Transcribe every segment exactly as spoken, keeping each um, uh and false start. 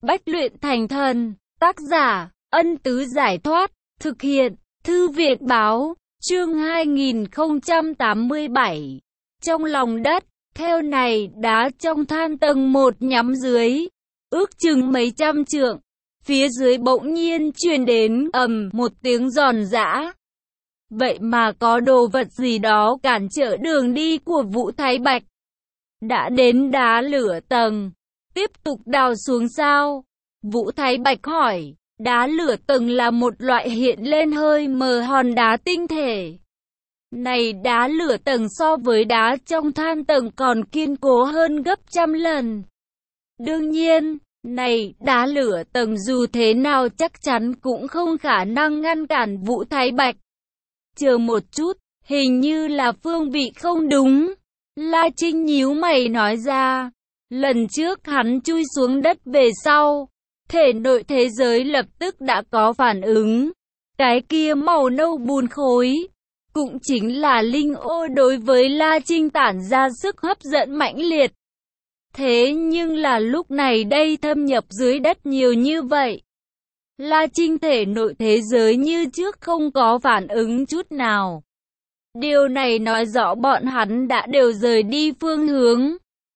Bách luyện thành thần, tác giả, Ân Tứ Giải Thoát, thực hiện, Thư viện Báo, chương hai nghìn không trăm tám mươi bảy. Trong lòng đất, theo này đá trong than tầng một nhắm dưới, ước chừng mấy trăm trượng, phía dưới bỗng nhiên truyền đến ầm một tiếng giòn giã. Vậy mà có đồ vật gì đó cản trở đường đi của Vũ Thái Bạch. Đã đến đá lửa tầng, tiếp tục đào xuống sao? Vũ Thái Bạch hỏi. Đá lửa tầng là một loại hiện lên hơi mờ hòn đá tinh thể. Này đá lửa tầng so với đá trong than tầng còn kiên cố hơn gấp trăm lần. Đương nhiên, này đá lửa tầng dù thế nào chắc chắn cũng không khả năng ngăn cản Vũ Thái Bạch. Chờ một chút, hình như là phương vị không đúng. La Trinh nhíu mày nói ra. Lần trước hắn chui xuống đất về sau, thể nội thế giới lập tức đã có phản ứng. Cái kia màu nâu bùn khối, cũng chính là linh ô đối với La Trinh tản ra sức hấp dẫn mãnh liệt. Thế nhưng là lúc này đây thâm nhập dưới đất nhiều như vậy. La Trinh thể nội thế giới như trước không có phản ứng chút nào. Điều này nói rõ bọn hắn đã đều rời đi phương hướng.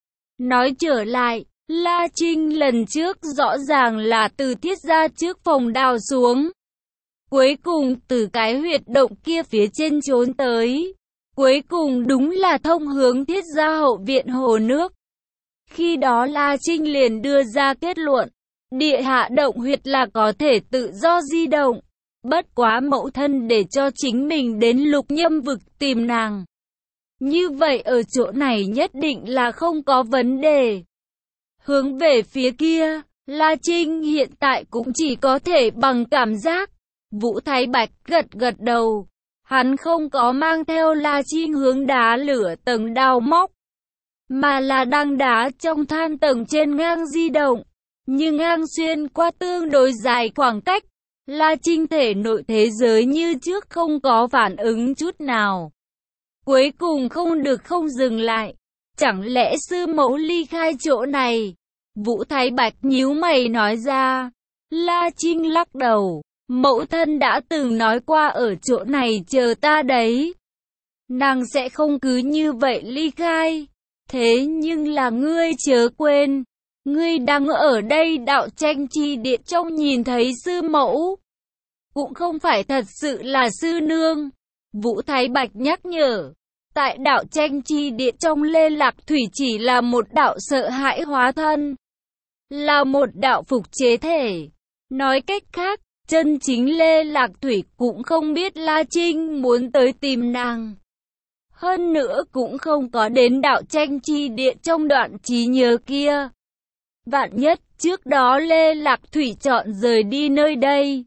Nói trở lại, La Trinh lần trước rõ ràng là từ thiết gia trước phòng đào xuống. Cuối cùng từ cái huyệt động kia phía trên trốn tới. Cuối cùng đúng là thông hướng thiết gia hậu viện hồ nước. Khi đó La Trinh liền đưa ra kết luận. Địa hạ động huyệt là có thể tự do di động. Bất quá mẫu thân để cho chính mình đến Lục Nhâm vực tìm nàng. Như vậy ở chỗ này nhất định là không có vấn đề. Hướng về phía kia, La Trinh hiện tại cũng chỉ có thể bằng cảm giác. Vũ Thái Bạch gật gật đầu. Hắn không có mang theo La Trinh hướng đá lửa tầng đào móc, mà là đang đá trong than tầng trên ngang di động. Nhưng ngang xuyên qua tương đối dài khoảng cách, La Trinh thể nội thế giới như trước không có phản ứng chút nào. Cuối cùng không được không dừng lại. Chẳng lẽ sư mẫu ly khai chỗ này? Vũ Thái Bạch nhíu mày nói ra. La Trinh lắc đầu. Mẫu thân đã từng nói qua ở chỗ này chờ ta đấy. Nàng sẽ không cứ như vậy ly khai. Thế nhưng là ngươi chớ quên. Ngươi đang ở đây đạo tranh chi điện trong nhìn thấy sư mẫu. Cũng không phải thật sự là sư nương. Vũ Thái Bạch nhắc nhở. Tại đạo tranh chi điện trong Lê Lạc Thủy chỉ là một đạo sợ hãi hóa thân. Là một đạo phục chế thể. Nói cách khác, chân chính Lê Lạc Thủy cũng không biết La Trinh muốn tới tìm nàng. Hơn nữa cũng không có đến đạo tranh chi điện trong đoạn trí nhớ kia. Vạn nhất trước đó Lê Lạc Thủy chọn rời đi nơi đây.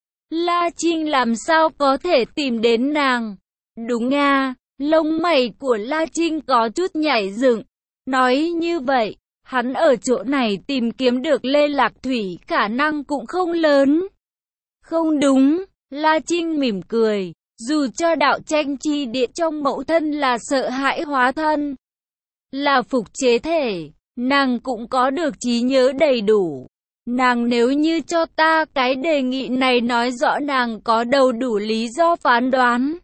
La Trinh làm sao có thể tìm đến nàng? Đúng nga, lông mày của La Trinh có chút nhảy dựng. Nói như vậy, hắn ở chỗ này tìm kiếm được Lê Lạc Thủy khả năng cũng không lớn. Không đúng, La Trinh mỉm cười. Dù cho đạo tranh chi điện trong mẫu thân là sợ hãi hóa thân, là phục chế thể, nàng cũng có được trí nhớ đầy đủ. Nàng nếu như cho ta cái đề nghị này nói rõ nàng có đầu đủ lý do phán đoán.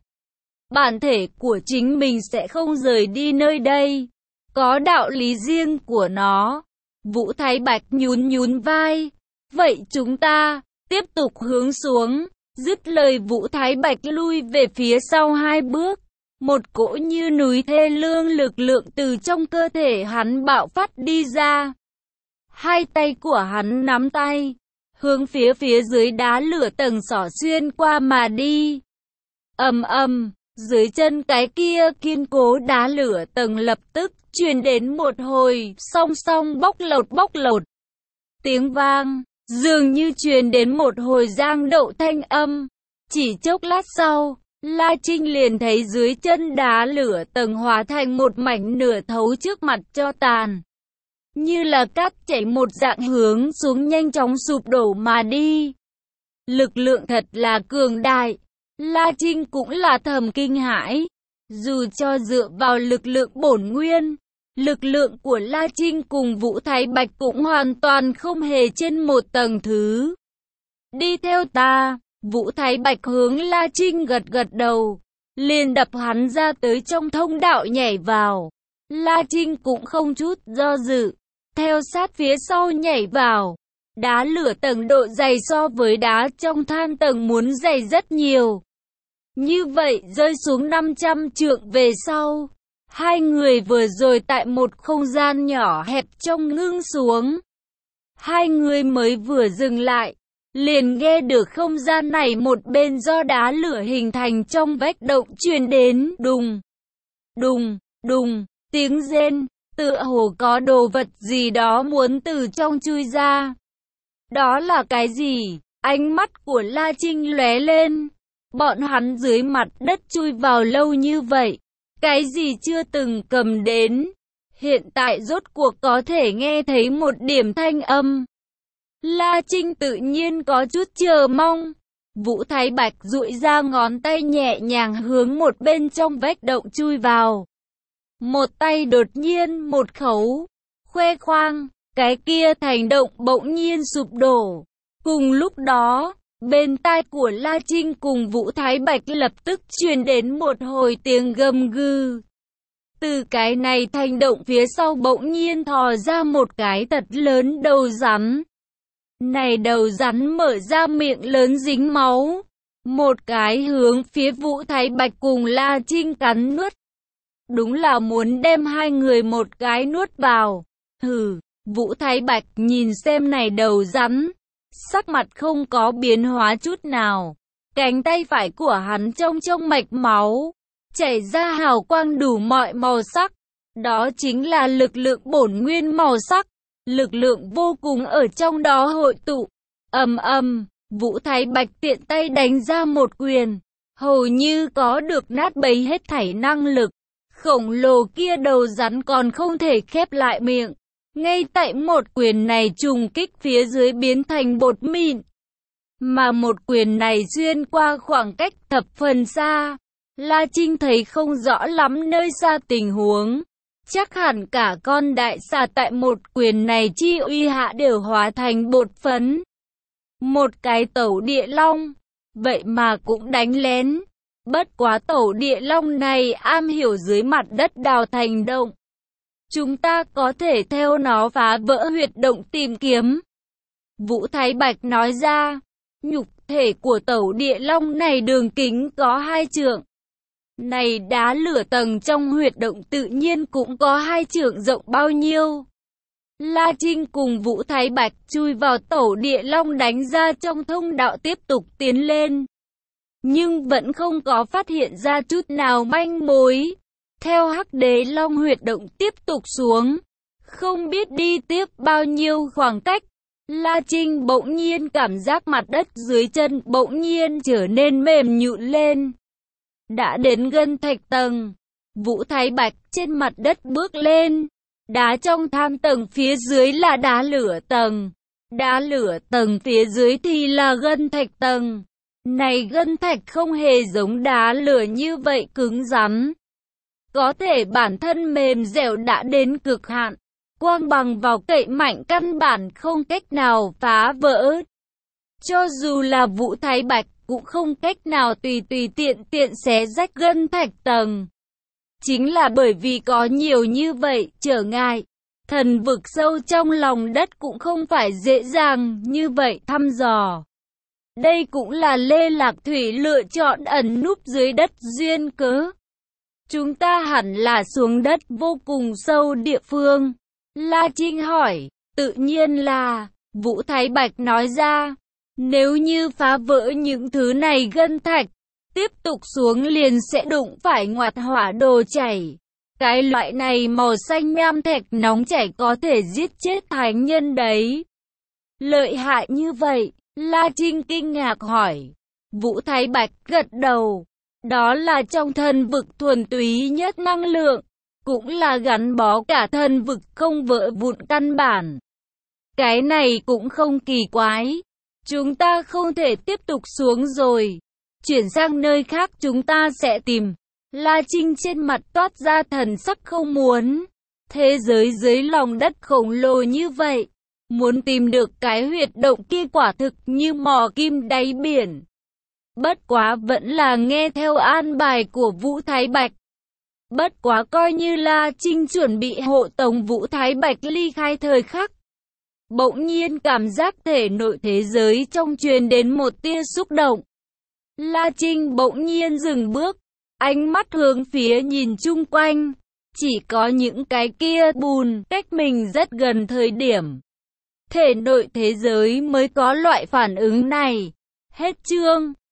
Bản thể của chính mình sẽ không rời đi nơi đây. Có đạo lý riêng của nó. Vũ Thái Bạch nhún nhún vai. Vậy chúng ta tiếp tục hướng xuống. Dứt lời Vũ Thái Bạch lui về phía sau hai bước. Một cỗ như núi thê lương lực lượng từ trong cơ thể hắn bạo phát đi ra. Hai tay của hắn nắm tay, hướng phía phía dưới đá lửa tầng xỏ xuyên qua mà đi. Ầm ầm, dưới chân cái kia kiên cố đá lửa tầng lập tức truyền đến một hồi song song bóc lột bóc lột. Tiếng vang, dường như truyền đến một hồi giang đậu thanh âm. Chỉ chốc lát sau, La Trinh liền thấy dưới chân đá lửa tầng hóa thành một mảnh nửa thấu trước mặt cho tàn. Như là cát chảy một dạng hướng xuống nhanh chóng sụp đổ mà đi. Lực lượng thật là cường đại. La Trinh cũng là thầm kinh hãi. Dù cho dựa vào lực lượng bổn nguyên, Lực lượng của La Trinh cùng Vũ Thái Bạch cũng hoàn toàn không hề trên một tầng thứ. Đi theo ta, Vũ Thái Bạch hướng La Trinh gật gật đầu, liền đập hắn ra tới trong thông đạo nhảy vào. La Trinh cũng không chút do dự, theo sát phía sau nhảy vào. Đá lửa tầng độ dày so với đá trong than tầng muốn dày rất nhiều. Như vậy rơi xuống năm trăm trượng về sau, hai người vừa rồi tại một không gian nhỏ hẹp trong ngưng xuống. Hai người mới vừa dừng lại, liền nghe được không gian này một bên do đá lửa hình thành trong vách động truyền đến đùng, đùng, đùng, tiếng rên, tựa hồ có đồ vật gì đó muốn từ trong chui ra. Đó là cái gì? Ánh mắt của La Trinh lóe lên. Bọn hắn dưới mặt đất chui vào lâu như vậy, cái gì chưa từng cầm đến, hiện tại rốt cuộc có thể nghe thấy một điểm thanh âm. La Trinh tự nhiên có chút chờ mong. Vũ Thái Bạch duỗi ra ngón tay nhẹ nhàng hướng một bên trong vách động chui vào. Một tay đột nhiên một khấu, khoe khoang, cái kia thành động bỗng nhiên sụp đổ. Cùng lúc đó, bên tai của La Trinh cùng Vũ Thái Bạch lập tức truyền đến một hồi tiếng gầm gừ. Từ cái này thành động phía sau bỗng nhiên thò ra một cái thật lớn đầu rắn. Này đầu rắn mở ra miệng lớn dính máu. Một cái hướng phía Vũ Thái Bạch cùng La Trinh cắn nuốt. Đúng là muốn đem hai người một cái nuốt vào. Hừ, Vũ Thái Bạch nhìn xem này đầu rắn. Sắc mặt không có biến hóa chút nào. Cánh tay phải của hắn trong trong mạch máu, chảy ra hào quang đủ mọi màu sắc. Đó chính là lực lượng bổn nguyên màu sắc. Lực lượng vô cùng ở trong đó hội tụ. Ầm ầm, Vũ Thái Bạch tiện tay đánh ra một quyền, hầu như có được nát bấy hết thảy năng lực. Khổng lồ kia đầu rắn còn không thể khép lại miệng. Ngay tại một quyền này trùng kích phía dưới biến thành bột mịn. Mà một quyền này xuyên qua khoảng cách thập phần xa. La Trinh thấy không rõ lắm nơi xa tình huống. Chắc hẳn cả con đại xà tại một quyền này chi uy hạ đều hóa thành bột phấn. Một cái tẩu địa long, vậy mà cũng đánh lén. Bất quá tẩu địa long này am hiểu dưới mặt đất đào thành động. Chúng ta có thể theo nó phá vỡ huyệt động tìm kiếm. Vũ Thái Bạch nói ra, nhục thể của tẩu địa long này đường kính có hai trượng. Này đá lửa tầng trong huyệt động tự nhiên cũng có hai trượng rộng bao nhiêu. La Trinh cùng Vũ Thái Bạch chui vào tẩu địa long đánh ra trong thông đạo tiếp tục tiến lên. Nhưng vẫn không có phát hiện ra chút nào manh mối. Theo hắc đế long huyệt động tiếp tục xuống, không biết đi tiếp bao nhiêu khoảng cách, La Trinh bỗng nhiên cảm giác mặt đất dưới chân bỗng nhiên trở nên mềm nhũn lên. Đã đến gân thạch tầng, Vũ Thái Bạch trên mặt đất bước lên, đá trong than tầng phía dưới là đá lửa tầng, đá lửa tầng phía dưới thì là gân thạch tầng. Này gân thạch không hề giống đá lửa như vậy cứng rắn. Có thể bản thân mềm dẻo đã đến cực hạn, quang bằng vào cậy mạnh căn bản không cách nào phá vỡ. Cho dù là Vũ Thái Bạch cũng không cách nào tùy tùy tiện tiện xé rách gân thạch tầng. Chính là bởi vì có nhiều như vậy trở ngại, thần vực sâu trong lòng đất cũng không phải dễ dàng như vậy thăm dò. Đây cũng là Lê Lạc Thủy lựa chọn ẩn núp dưới đất duyên cớ. Chúng ta hẳn là xuống đất vô cùng sâu địa phương. La Trinh hỏi, tự nhiên là, Vũ Thái Bạch nói ra, nếu như phá vỡ những thứ này gân thạch, tiếp tục xuống liền sẽ đụng phải ngoặt hỏa đồ chảy. Cái loại này màu xanh nham thạch nóng chảy có thể giết chết thánh nhân đấy. Lợi hại như vậy, La Trinh kinh ngạc hỏi. Vũ Thái Bạch gật đầu. Đó là trong thần vực thuần túy nhất năng lượng, cũng là gắn bó cả thần vực không vỡ vụn căn bản. Cái này cũng không kỳ quái. Chúng ta không thể tiếp tục xuống rồi. Chuyển sang nơi khác chúng ta sẽ tìm. La Trinh trên mặt toát ra thần sắc không muốn. Thế giới dưới lòng đất khổng lồ như vậy, muốn tìm được cái huyệt động kia quả thực như mò kim đáy biển. Bất quá vẫn là nghe theo an bài của Vũ Thái Bạch. Bất quá coi như La Trinh chuẩn bị hộ tống Vũ Thái Bạch ly khai thời khắc. Bỗng nhiên cảm giác thể nội thế giới trong truyền đến một tia xúc động. La Trinh bỗng nhiên dừng bước, ánh mắt hướng phía nhìn chung quanh. Chỉ có những cái kia bùn cách mình rất gần thời điểm. Thể nội thế giới mới có loại phản ứng này. Hết chương.